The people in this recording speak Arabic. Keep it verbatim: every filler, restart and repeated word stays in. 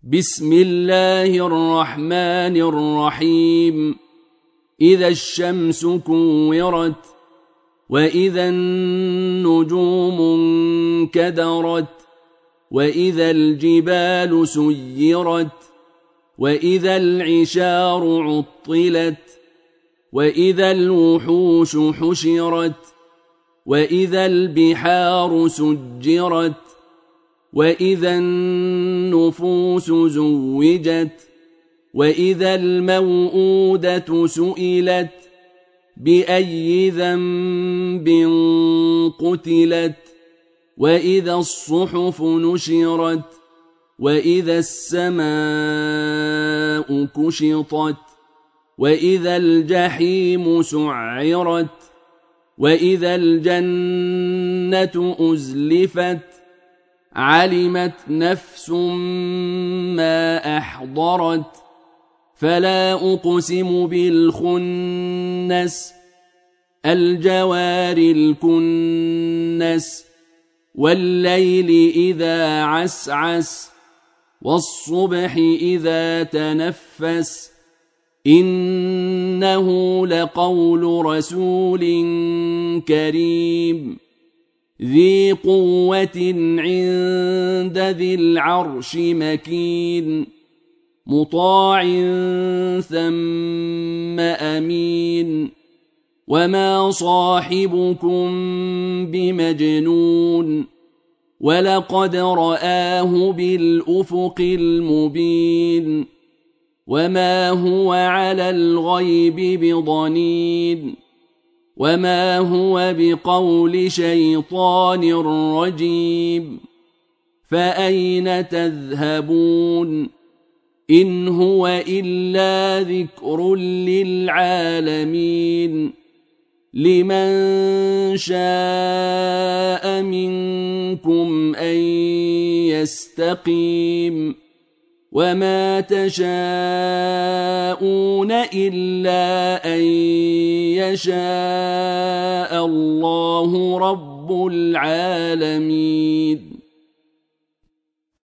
بسم الله الرحمن الرحيم إذا الشمس كورت وإذا النجوم انكدرت وإذا الجبال سيرت وإذا العشار عطلت وإذا الوحوش حشرت وإذا البحار سجرت وإذا النفوس زوجت وإذا الموءودة سئلت بأي ذنب قتلت وإذا الصحف نشرت وإذا السماء كشطت وإذا الجحيم سعرت وإذا الجنة أزلفت علمت نفس ما أحضرت فلا أقسم بالخنس الجوار الكنس والليل إذا عسعس والصبح إذا تنفس إنه لقول رسول كريم ذي قوة عند ذي العرش مكين مطاع ثم أمين وما صاحبكم بمجنون ولقد رآه بالأفق المبين وما هو على الغيب بضنين وما هو بقول شيطان رجيم فأين تذهبون إن هو إلا ذكر للعالمين لمن شاء منكم أن يستقيم وما تشاءون إلا أن يشاء الله رب العالمين.